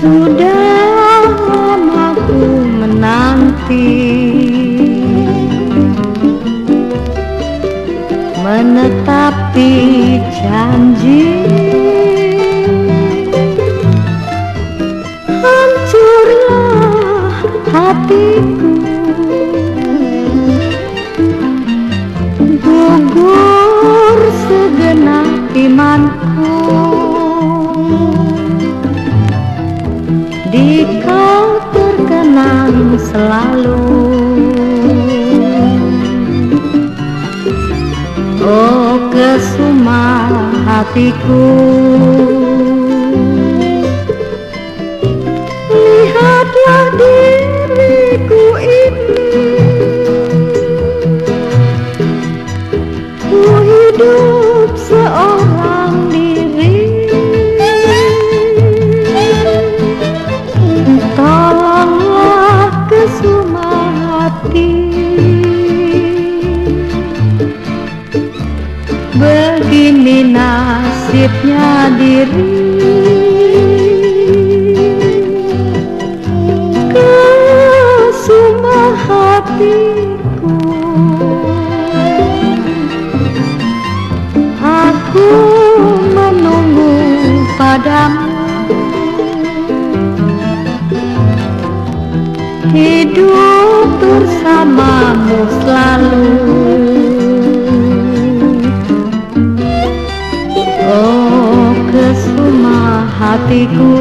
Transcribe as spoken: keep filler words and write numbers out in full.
Sudah lama ku menanti, menetapi janji. Hancurlah hatiku, gugur segenap imanku. Di kau terkenang selalu, oh kesuma hatiku. Lihatlah diriku ini, ku hidup seorang diri. Tolonglah kesuma hati, begini nasibnya diri. Kesuma hatiku, aku menunggu padamu, hidup bersamamu selalu. Oh kesuma hatiku,